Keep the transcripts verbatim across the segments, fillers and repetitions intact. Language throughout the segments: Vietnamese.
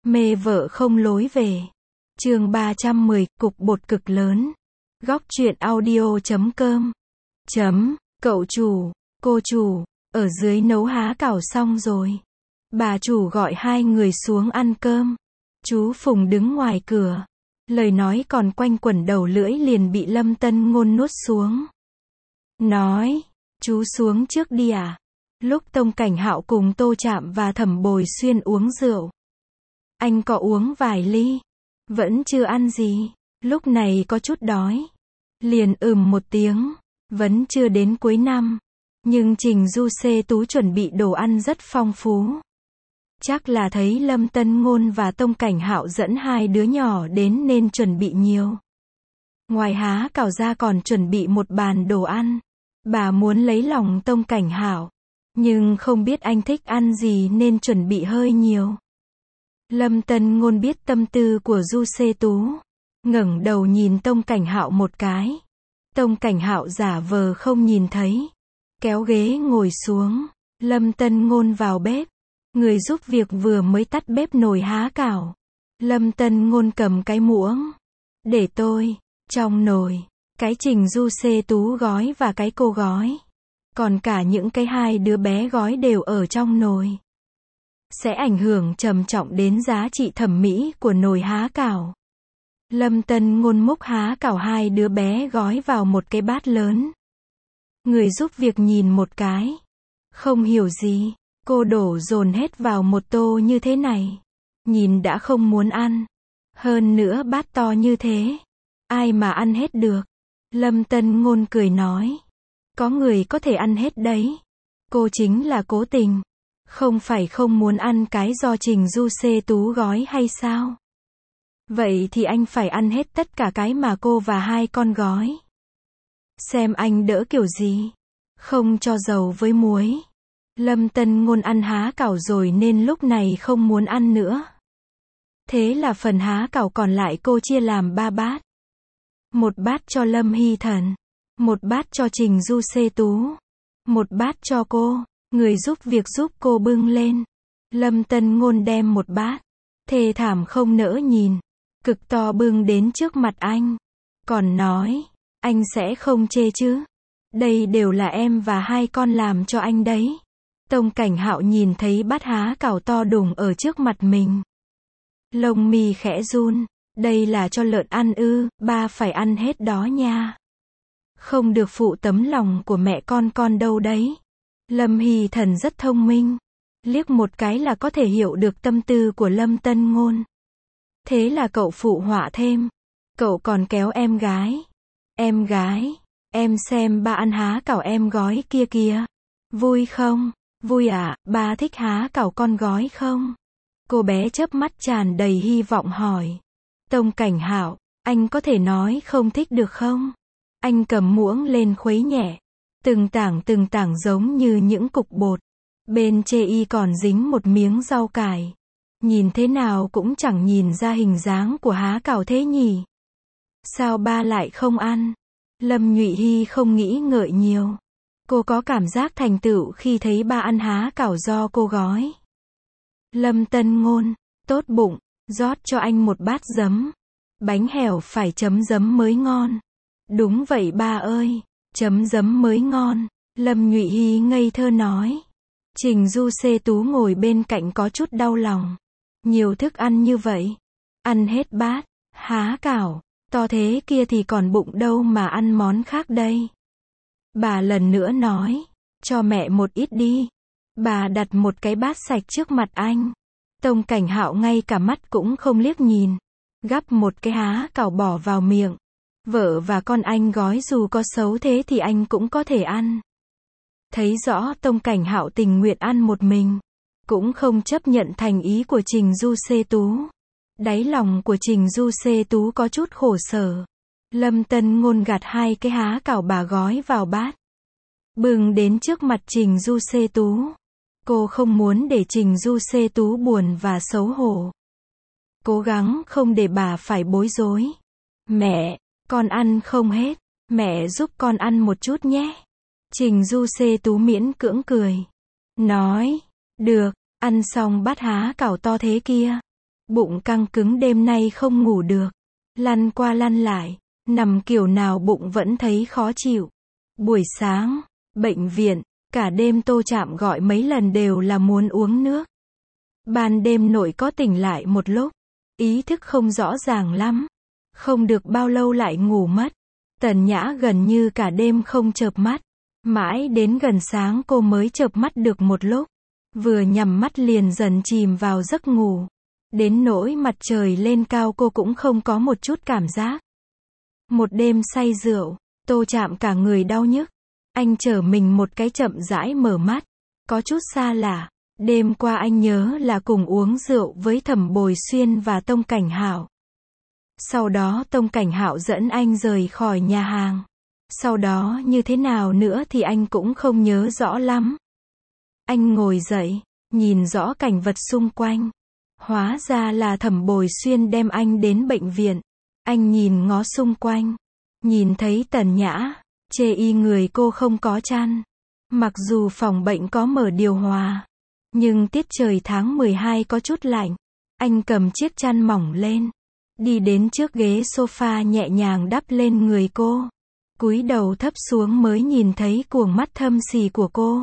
Mê vợ không lối về. Chương ba trăm mười, cục bột cực lớn. Góc truyện audio chấm com. Chấm, cậu chủ, cô chủ, ở dưới nấu há cảo xong rồi. Bà chủ gọi hai người xuống ăn cơm. Chú Phùng đứng ngoài cửa. Lời nói còn quanh quẩn đầu lưỡi liền bị Lâm Tân Ngôn nuốt xuống. Nói, chú xuống trước đi à? Lúc Tông Cảnh Hạo cùng Tô Trạm và Thẩm Bồi Xuyên uống rượu. Anh có uống vài ly. Vẫn chưa ăn gì. Lúc này có chút đói. Liền ừm một tiếng. Vẫn chưa đến cuối năm. Nhưng Trình Du Xê Tú chuẩn bị đồ ăn rất phong phú. Chắc là thấy Lâm Tân Ngôn và Tông Cảnh Hạo dẫn hai đứa nhỏ đến nên chuẩn bị nhiều. Ngoài há cảo ra còn chuẩn bị một bàn đồ ăn. Bà muốn lấy lòng Tông Cảnh Hạo. Nhưng không biết anh thích ăn gì nên chuẩn bị hơi nhiều. Lâm Tân Ngôn biết tâm tư của Du Xê Tú. Ngẩng đầu nhìn Tông Cảnh Hạo một cái. Tông Cảnh Hạo giả vờ không nhìn thấy. Kéo ghế ngồi xuống. Lâm Tân Ngôn vào bếp. Người giúp việc vừa mới tắt bếp nồi há cảo. Lâm Tân Ngôn cầm cái muỗng. Để tôi. Trong nồi. Cái Trình Du Xê Tú gói và cái cô gói. Còn cả những cái hai đứa bé gói đều ở trong nồi. Sẽ ảnh hưởng trầm trọng đến giá trị thẩm mỹ của nồi há cảo. Lâm Tân Ngôn múc há cảo hai đứa bé gói vào một cái bát lớn. Người giúp việc nhìn một cái. Không hiểu gì. Cô đổ dồn hết vào một tô như thế này. Nhìn đã không muốn ăn. Hơn nữa bát to như thế. Ai mà ăn hết được. Lâm Tân Ngôn cười nói. Có người có thể ăn hết đấy. Cô chính là cố tình. Không phải không muốn ăn cái do Trình Du Xê Tú gói hay sao? Vậy thì anh phải ăn hết tất cả cái mà cô và hai con gói. Xem anh đỡ kiểu gì. Không cho dầu với muối. Lâm Tân Ngôn ăn há cảo rồi nên lúc này không muốn ăn nữa. Thế là phần há cảo còn lại cô chia làm ba bát. Một bát cho Lâm Hy Thần. Một bát cho Trình Du Xê Tú. Một bát cho cô. Người giúp việc giúp cô bưng lên. Lâm Tân Ngôn đem một bát. Thê thảm không nỡ nhìn. Cực to bưng đến trước mặt anh. Còn nói. Anh sẽ không chê chứ. Đây đều là em và hai con làm cho anh đấy. Tông Cảnh Hạo nhìn thấy bát há cảo to đùng ở trước mặt mình. Lông mi khẽ run. Đây là cho lợn ăn ư, ba phải ăn hết đó nha. Không được phụ tấm lòng của mẹ con con đâu đấy. Lâm Hy Thần rất thông minh. Liếc một cái là có thể hiểu được tâm tư của Lâm Tân Ngôn. Thế là cậu phụ họa thêm. Cậu còn kéo em gái. Em gái, em xem ba ăn há cảo em gói kia kìa. Vui không? Vui à, ba thích há cảo con gói không? Cô bé chớp mắt tràn đầy hy vọng hỏi. Tông Cảnh Hạo, anh có thể nói không thích được không? Anh cầm muỗng lên khuấy nhẹ. Từng tảng từng tảng giống như những cục bột. Bên chê y còn dính một miếng rau cải. Nhìn thế nào cũng chẳng nhìn ra hình dáng của há cảo thế nhỉ. Sao ba lại không ăn? Lâm Nhụy Hy không nghĩ ngợi nhiều. Cô có cảm giác thành tựu khi thấy ba ăn há cảo do cô gói. Lâm Tân Ngôn, tốt bụng, rót cho anh một bát giấm. Bánh hẻo phải chấm giấm mới ngon. Đúng vậy ba ơi, chấm giấm mới ngon. Lâm Nhụy Hy ngây thơ nói. Trình Du Xê Tú ngồi bên cạnh có chút đau lòng. Nhiều thức ăn như vậy. Ăn hết bát, há cảo, to thế kia thì còn bụng đâu mà ăn món khác đây. Bà lần nữa nói. Cho mẹ một ít đi. Bà đặt một cái bát sạch trước mặt anh. Tông Cảnh Hạo ngay cả mắt cũng không liếc nhìn. Gắp một cái há cảo bỏ vào miệng. Vợ và con anh gói dù có xấu thế thì anh cũng có thể ăn. Thấy rõ Tông Cảnh Hạo tình nguyện ăn một mình. Cũng không chấp nhận thành ý của Trình Du Xê Tú. Đáy lòng của Trình Du Xê Tú có chút khổ sở. Lâm Tân Ngôn gạt hai cái há cảo bà gói vào bát. Bưng đến trước mặt Trình Du Xê Tú. Cô không muốn để Trình Du Xê Tú buồn và xấu hổ. Cố gắng không để bà phải bối rối. Mẹ, con ăn không hết. Mẹ giúp con ăn một chút nhé. Trình Du Xê Tú miễn cưỡng cười. Nói, được, ăn xong bát há cảo to thế kia. Bụng căng cứng đêm nay không ngủ được. Lăn qua lăn lại, nằm kiểu nào bụng vẫn thấy khó chịu. Buổi sáng, bệnh viện, cả đêm Tô Trạm gọi mấy lần đều là muốn uống nước. Ban đêm nội có tỉnh lại một lúc, ý thức không rõ ràng lắm. Không được bao lâu lại ngủ mất. Tần Nhã gần như cả đêm không chợp mắt. Mãi đến gần sáng cô mới chợp mắt được một lúc. Vừa nhắm mắt liền dần chìm vào giấc ngủ. Đến nỗi mặt trời lên cao cô cũng không có một chút cảm giác. Một đêm say rượu, Tô Trạm cả người đau nhức. Anh chở mình một cái chậm rãi mở mắt. Có chút xa lạ. Đêm qua anh nhớ là cùng uống rượu với Thẩm Bồi Xuyên và Tông Cảnh Hạo. Sau đó Tông Cảnh Hạo dẫn anh rời khỏi nhà hàng. Sau đó như thế nào nữa thì anh cũng không nhớ rõ lắm. Anh ngồi dậy, nhìn rõ cảnh vật xung quanh. Hóa ra là Thẩm Bồi Xuyên đem anh đến bệnh viện. Anh nhìn ngó xung quanh. Nhìn thấy Tần Nhã, chê y người cô không có chăn. Mặc dù phòng bệnh có mở điều hòa. Nhưng tiết trời tháng mười hai có chút lạnh. Anh cầm chiếc chăn mỏng lên. Đi đến trước ghế sofa nhẹ nhàng đắp lên người cô. Cúi đầu thấp xuống mới nhìn thấy cuồng mắt thâm xì của cô.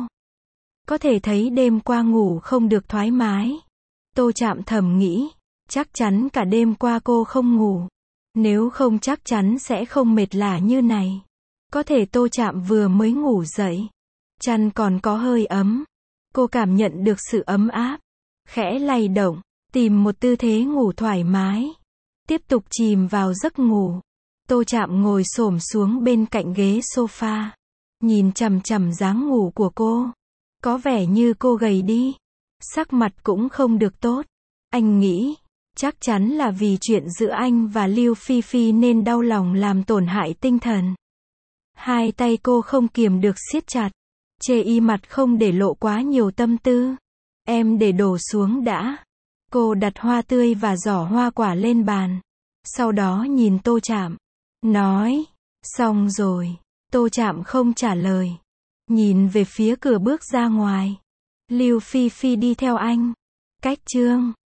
Có thể thấy đêm qua ngủ không được thoải mái. Tô Trạm thầm nghĩ, chắc chắn cả đêm qua cô không ngủ. Nếu không chắc chắn sẽ không mệt lả như này. Có thể Tô Trạm vừa mới ngủ dậy. Chăn còn có hơi ấm. Cô cảm nhận được sự ấm áp. Khẽ lay động, tìm một tư thế ngủ thoải mái. Tiếp tục chìm vào giấc ngủ. Tô Trạm ngồi xổm xuống bên cạnh ghế sofa. Nhìn chằm chằm dáng ngủ của cô. Có vẻ như cô gầy đi. Sắc mặt cũng không được tốt. Anh nghĩ, chắc chắn là vì chuyện giữa anh và Lưu Phi Phi nên đau lòng làm tổn hại tinh thần. Hai tay cô không kiềm được siết chặt. Chê y mặt không để lộ quá nhiều tâm tư. Em để đổ xuống đã. Cô đặt hoa tươi và giỏ hoa quả lên bàn. Sau đó nhìn Tô Trạm. Nói, xong rồi. Tô Trạm không trả lời. Nhìn về phía cửa bước ra ngoài. Lưu Phi Phi đi theo anh. Cách chương